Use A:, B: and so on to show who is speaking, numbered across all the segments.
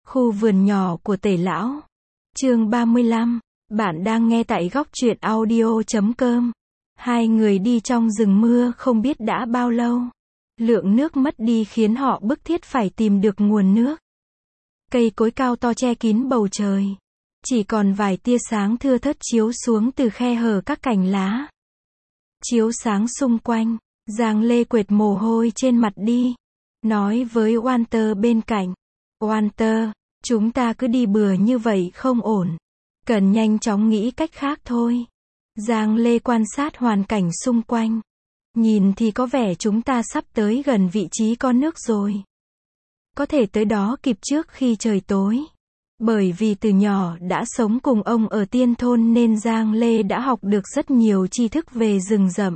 A: Khu vườn nhỏ của Tể Lão. Chương 35. Bạn đang nghe tại góc truyện audio.com. Hai người đi trong rừng mưa không biết đã bao lâu. Lượng nước mất đi khiến họ bức thiết phải tìm được nguồn nước. Cây cối cao to che kín bầu trời. Chỉ còn vài tia sáng thưa thớt chiếu xuống từ khe hở các cành lá. Chiếu sáng xung quanh, Giang Lê quệt mồ hôi trên mặt đi. Nói với Walter bên cạnh. Walter, chúng ta cứ đi bừa như vậy không ổn. Cần nhanh chóng nghĩ cách khác thôi. Giang Lê quan sát hoàn cảnh xung quanh. Nhìn thì có vẻ chúng ta sắp tới gần vị trí có nước rồi. Có thể tới đó kịp trước khi trời tối. Bởi vì từ nhỏ đã sống cùng ông ở Tiên Thôn nên Giang Lê đã học được rất nhiều tri thức về rừng rậm.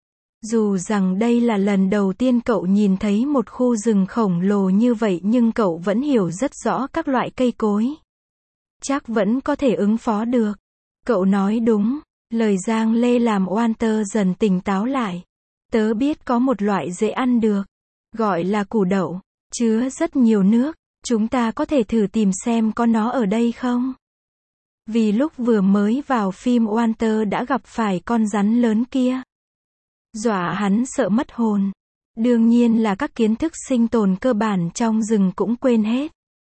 A: Dù rằng đây là lần đầu tiên cậu nhìn thấy một khu rừng khổng lồ như vậy nhưng cậu vẫn hiểu rất rõ các loại cây cối. Chắc vẫn có thể ứng phó được. Cậu nói đúng. Lời Giang Lê làm Walter dần tỉnh táo lại. Tớ biết có một loại dễ ăn được. Gọi là củ đậu. Chứa rất nhiều nước. Chúng ta có thể thử tìm xem có nó ở đây không? Vì lúc vừa mới vào phim Walter đã gặp phải con rắn lớn kia. Dọa hắn sợ mất hồn. Đương nhiên là các kiến thức sinh tồn cơ bản trong rừng cũng quên hết.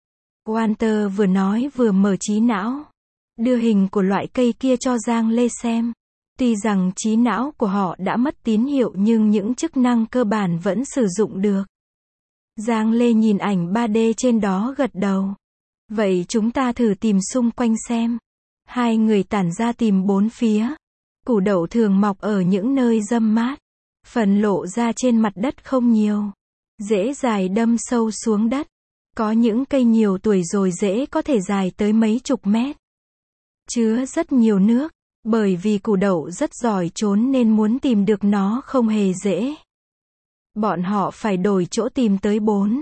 A: Walter vừa nói vừa mở trí não. Đưa hình của loại cây kia cho Giang Lê xem. Tuy rằng trí não của họ đã mất tín hiệu nhưng những chức năng cơ bản vẫn sử dụng được. Giang Lê nhìn ảnh 3D trên đó gật đầu. Vậy chúng ta thử tìm xung quanh xem. Hai người tản ra tìm bốn phía. Củ đậu thường mọc ở những nơi râm mát. Phần lộ ra trên mặt đất không nhiều. Rễ dài đâm sâu xuống đất. Có những cây nhiều tuổi rồi rễ có thể dài tới mấy chục mét. Chứa rất nhiều nước. Bởi vì củ đậu rất giỏi trốn nên muốn tìm được nó không hề dễ. Bọn họ phải đổi chỗ tìm tới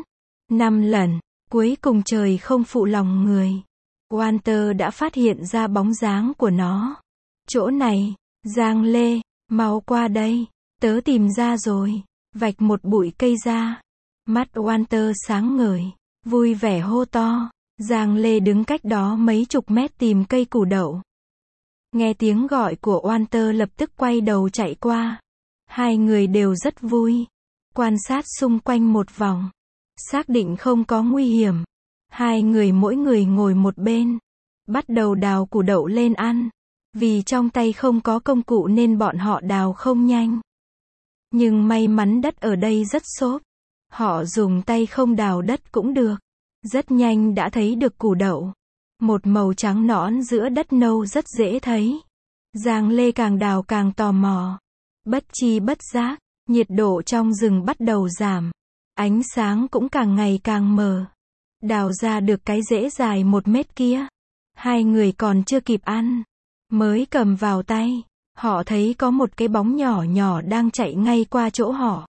A: 4-5 lần. Cuối cùng trời không phụ lòng người. Walter đã phát hiện ra bóng dáng của nó. Chỗ này. Giang Lê, mau qua đây. Tớ tìm ra rồi. Vạch một bụi cây ra. Mắt Walter sáng ngời. Vui vẻ hô to. Giang Lê đứng cách đó mấy chục mét tìm cây củ đậu. Nghe tiếng gọi của Walter lập tức quay đầu chạy qua. Hai người đều rất vui. Quan sát xung quanh một vòng. Xác định không có nguy hiểm. Hai người mỗi người ngồi một bên. Bắt đầu đào củ đậu lên ăn. Vì trong tay không có công cụ nên bọn họ đào không nhanh. Nhưng may mắn đất ở đây rất xốp. Họ dùng tay không đào đất cũng được. Rất nhanh đã thấy được củ đậu. Một màu trắng nõn giữa đất nâu rất dễ thấy. Giang Lê càng đào càng tò mò. Bất chi bất giác, nhiệt độ trong rừng bắt đầu giảm. Ánh sáng cũng càng ngày càng mờ. Đào ra được cái rễ dài 1 mét kia. Hai người còn chưa kịp ăn. Mới cầm vào tay. Họ thấy có một cái bóng nhỏ nhỏ đang chạy ngay qua chỗ họ.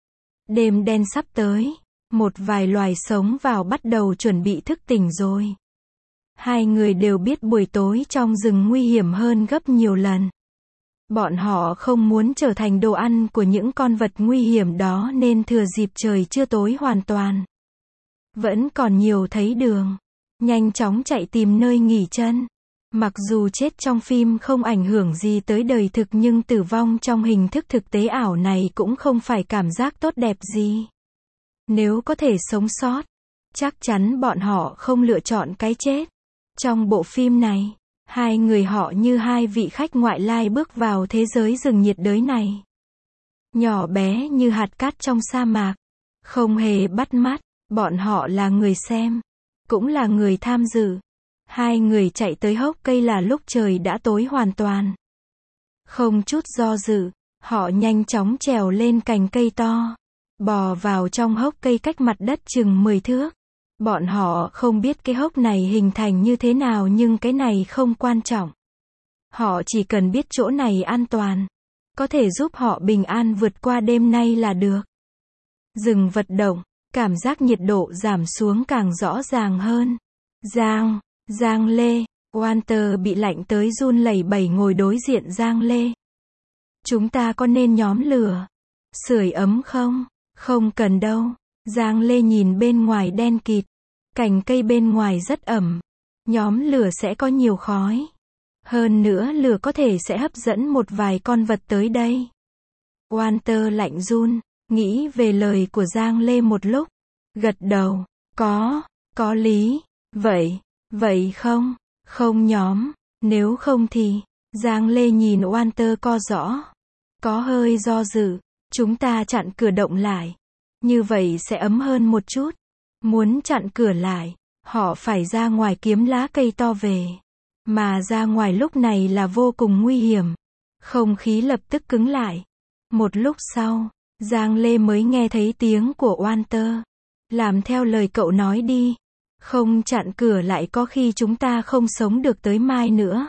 A: Đêm đen sắp tới. Một vài loài sống vào bắt đầu chuẩn bị thức tỉnh rồi. Hai người đều biết buổi tối trong rừng nguy hiểm hơn gấp nhiều lần. Bọn họ không muốn trở thành đồ ăn của những con vật nguy hiểm đó nên thừa dịp trời chưa tối hoàn toàn. Vẫn còn nhiều thấy đường. Nhanh chóng chạy tìm nơi nghỉ chân. Mặc dù chết trong phim không ảnh hưởng gì tới đời thực nhưng tử vong trong hình thức thực tế ảo này cũng không phải cảm giác tốt đẹp gì. Nếu có thể sống sót, chắc chắn bọn họ không lựa chọn cái chết. Trong bộ phim này, hai người họ như hai vị khách ngoại lai bước vào thế giới rừng nhiệt đới này. Nhỏ bé như hạt cát trong sa mạc. Không hề bắt mắt, bọn họ là người xem. Cũng là người tham dự. Hai người chạy tới hốc cây là lúc trời đã tối hoàn toàn. Không chút do dự, họ nhanh chóng trèo lên cành cây to. Bò vào trong hốc cây cách mặt đất chừng 10 thước. Bọn họ không biết cái hốc này hình thành như thế nào nhưng cái này không quan trọng. Họ chỉ cần biết chỗ này an toàn. Có thể giúp họ bình an vượt qua đêm nay là được. Rừng vận động, cảm giác nhiệt độ giảm xuống càng rõ ràng hơn. Giang Lê, Walter bị lạnh tới run lẩy bẩy ngồi đối diện Giang Lê. Chúng ta có nên nhóm lửa? Sưởi ấm không? Không cần đâu. Giang Lê nhìn bên ngoài đen kịt. Cành cây bên ngoài rất ẩm. Nhóm lửa sẽ có nhiều khói. Hơn nữa lửa có thể sẽ hấp dẫn một vài con vật tới đây. Walter lạnh run, nghĩ về lời của Giang Lê một lúc. Gật đầu. Có lý. Vậy không? Không nhóm. Nếu không thì, Giang Lê nhìn Walter co rõ. Có hơi do dự. Chúng ta chặn cửa động lại. Như vậy sẽ ấm hơn một chút. Muốn chặn cửa lại, họ phải ra ngoài kiếm lá cây to về. Mà ra ngoài lúc này là vô cùng nguy hiểm. Không khí lập tức cứng lại. Một lúc sau, Giang Lê mới nghe thấy tiếng của Walter. Làm theo lời cậu nói đi. Không chặn cửa lại có khi chúng ta không sống được tới mai nữa.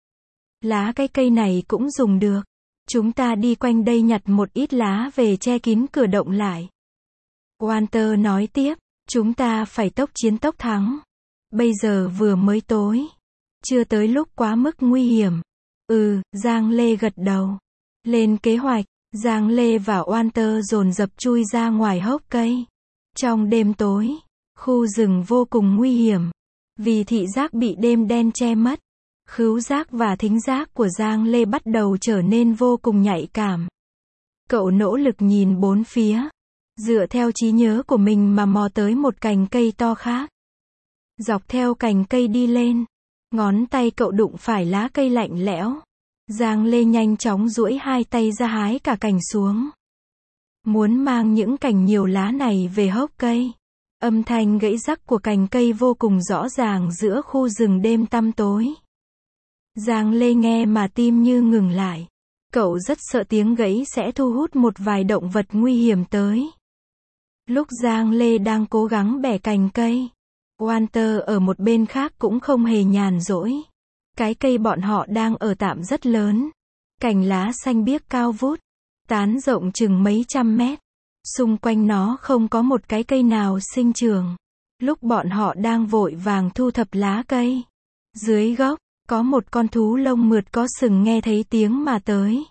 A: Lá cái cây này cũng dùng được. Chúng ta đi quanh đây nhặt một ít lá về che kín cửa động lại. Walter nói tiếp, chúng ta phải tốc chiến tốc thắng. Bây giờ vừa mới tối. Chưa tới lúc quá mức nguy hiểm. Giang Lê gật đầu. Lên kế hoạch, Giang Lê và Walter dồn dập chui ra ngoài hốc cây. Trong đêm tối, khu rừng vô cùng nguy hiểm. Vì thị giác bị đêm đen che mất. Khứu giác và thính giác của Giang Lê bắt đầu trở nên vô cùng nhạy cảm. Cậu nỗ lực nhìn bốn phía. Dựa theo trí nhớ của mình mà mò tới một cành cây to khác. Dọc theo cành cây đi lên. Ngón tay cậu đụng phải lá cây lạnh lẽo. Giang Lê nhanh chóng duỗi hai tay ra hái cả cành xuống. Muốn mang những cành nhiều lá này về hốc cây. Âm thanh gãy rắc của cành cây vô cùng rõ ràng giữa khu rừng đêm tăm tối. Giang Lê nghe mà tim như ngừng lại. Cậu rất sợ tiếng gãy sẽ thu hút một vài động vật nguy hiểm tới. Lúc Giang Lê đang cố gắng bẻ cành cây, Walter ở một bên khác cũng không hề nhàn rỗi. Cái cây bọn họ đang ở tạm rất lớn. Cành lá xanh biếc cao vút, tán rộng chừng mấy trăm mét. Xung quanh nó không có một cái cây nào sinh trưởng. Lúc bọn họ đang vội vàng thu thập lá cây, dưới gốc, có một con thú lông mượt có sừng nghe thấy tiếng mà tới.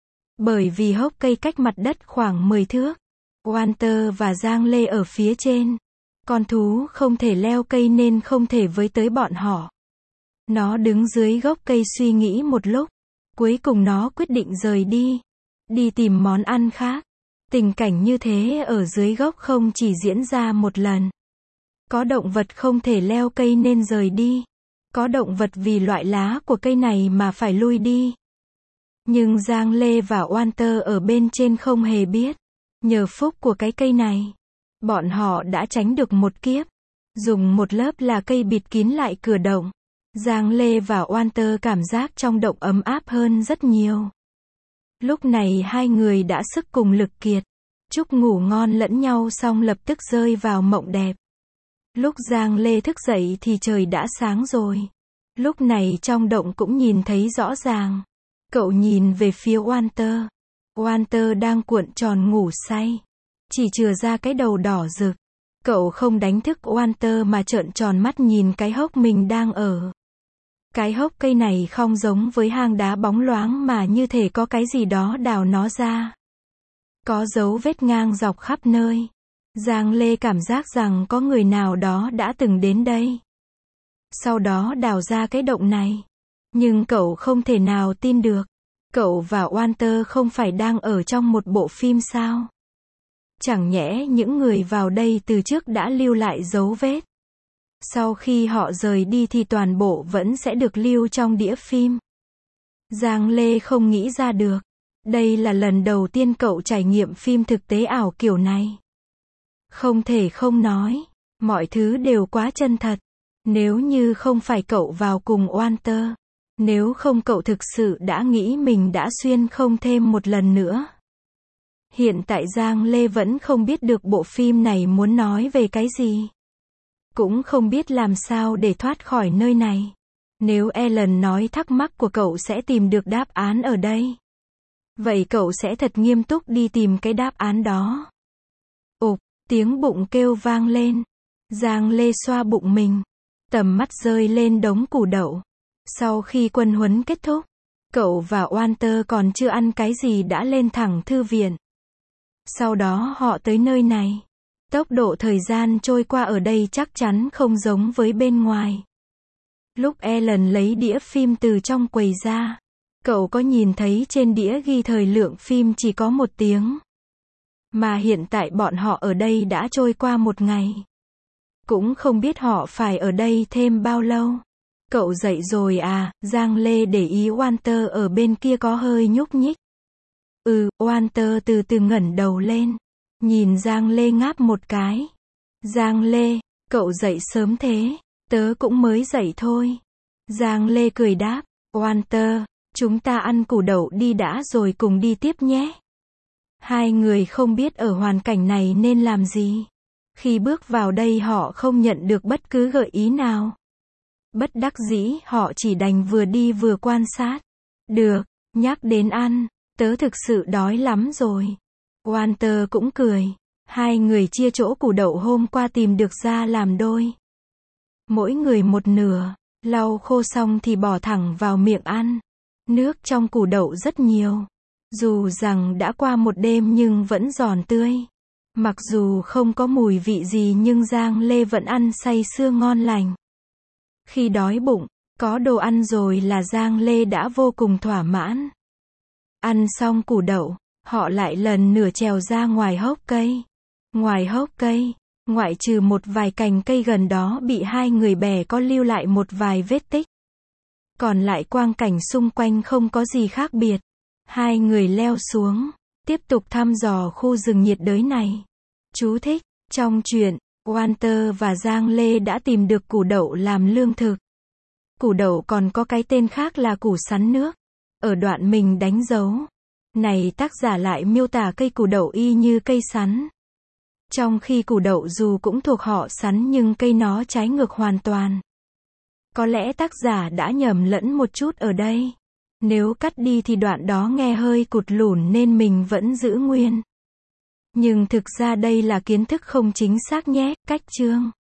A: Bởi vì hốc cây cách mặt đất khoảng 10 thước. Walter và Giang Lê ở phía trên. Con thú không thể leo cây nên không thể với tới bọn họ. Nó đứng dưới gốc cây suy nghĩ một lúc. Cuối cùng nó quyết định rời đi. Đi tìm món ăn khác. Tình cảnh như thế ở dưới gốc không chỉ diễn ra một lần. Có động vật không thể leo cây nên rời đi. Có động vật vì loại lá của cây này mà phải lui đi. Nhưng Giang Lê và Walter ở bên trên không hề biết. Nhờ phúc của cái cây này, bọn họ đã tránh được một kiếp. Dùng một lớp lá cây bịt kín lại cửa động. Giang Lê và Walter cảm giác trong động ấm áp hơn rất nhiều. Lúc này hai người đã sức cùng lực kiệt. Chúc ngủ ngon lẫn nhau xong lập tức rơi vào mộng đẹp. Lúc Giang Lê thức dậy thì trời đã sáng rồi. Lúc này trong động cũng nhìn thấy rõ ràng. Cậu nhìn về phía Walter. Walter đang cuộn tròn ngủ say. Chỉ chừa ra cái đầu đỏ rực. Cậu không đánh thức Walter mà trợn tròn mắt nhìn cái hốc mình đang ở. Cái hốc cây này không giống với hang đá bóng loáng mà như thể có cái gì đó đào nó ra. Có dấu vết ngang dọc khắp nơi. Giang Lê cảm giác rằng có người nào đó đã từng đến đây. Sau đó đào ra cái động này. Nhưng cậu không thể nào tin được. Cậu và Walter không phải đang ở trong một bộ phim sao? Chẳng nhẽ những người vào đây từ trước đã lưu lại dấu vết. Sau khi họ rời đi thì toàn bộ vẫn sẽ được lưu trong đĩa phim. Giang Lê không nghĩ ra được. Đây là lần đầu tiên cậu trải nghiệm phim thực tế ảo kiểu này. Không thể không nói. Mọi thứ đều quá chân thật. Nếu như không phải cậu vào cùng Walter. Nếu không cậu thực sự đã nghĩ mình đã xuyên không thêm một lần nữa. Hiện tại Giang Lê vẫn không biết được bộ phim này muốn nói về cái gì. Cũng không biết làm sao để thoát khỏi nơi này. Nếu Ellen nói thắc mắc của cậu sẽ tìm được đáp án ở đây. Vậy cậu sẽ thật nghiêm túc đi tìm cái đáp án đó. Ụp, tiếng bụng kêu vang lên. Giang Lê xoa bụng mình. Tầm mắt rơi lên đống củ đậu. Sau khi quân huấn kết thúc, cậu và Walter còn chưa ăn cái gì đã lên thẳng thư viện. Sau đó họ tới nơi này. Tốc độ thời gian trôi qua ở đây chắc chắn không giống với bên ngoài. Lúc Ellen lấy đĩa phim từ trong quầy ra, cậu có nhìn thấy trên đĩa ghi thời lượng phim chỉ có 1 tiếng. Mà hiện tại bọn họ ở đây đã trôi qua 1 ngày. Cũng không biết họ phải ở đây thêm bao lâu. Cậu dậy rồi à? Giang Lê để ý Walter ở bên kia có hơi nhúc nhích. Walter từ từ ngẩng đầu lên. Nhìn Giang Lê ngáp một cái. Giang Lê, cậu dậy sớm thế. Tớ cũng mới dậy thôi. Giang Lê cười đáp. Walter, chúng ta ăn củ đậu đi đã rồi cùng đi tiếp nhé. Hai người không biết ở hoàn cảnh này nên làm gì. Khi bước vào đây họ không nhận được bất cứ gợi ý nào. Bất đắc dĩ, họ chỉ đành vừa đi vừa quan sát. Được, nhắc đến ăn, tớ thực sự đói lắm rồi. Walter cũng cười. Hai người chia chỗ củ đậu hôm qua tìm được ra làm đôi. Mỗi người một nửa, lau khô xong thì bỏ thẳng vào miệng ăn. Nước trong củ đậu rất nhiều. Dù rằng đã qua một đêm nhưng vẫn giòn tươi. Mặc dù không có mùi vị gì nhưng Giang Lê vẫn ăn say sưa ngon lành. Khi đói bụng, có đồ ăn rồi là Giang Lê đã vô cùng thỏa mãn. Ăn xong củ đậu, họ lại lần nữa trèo ra ngoài hốc cây. Ngoài hốc cây, ngoại trừ một vài cành cây gần đó bị hai người bè có lưu lại một vài vết tích. Còn lại quang cảnh xung quanh không có gì khác biệt. Hai người leo xuống, tiếp tục thăm dò khu rừng nhiệt đới này. Chú thích, trong truyện, Walter và Giang Lê đã tìm được củ đậu làm lương thực. Củ đậu còn có cái tên khác là củ sắn nước. Ở đoạn mình đánh dấu này tác giả lại miêu tả cây củ đậu y như cây sắn. Trong khi củ đậu dù cũng thuộc họ sắn nhưng cây nó trái ngược hoàn toàn. Có lẽ tác giả đã nhầm lẫn một chút ở đây. Nếu cắt đi thì đoạn đó nghe hơi cụt lủn nên mình vẫn giữ nguyên. Nhưng thực ra đây là kiến thức không chính xác nhé, cách chương.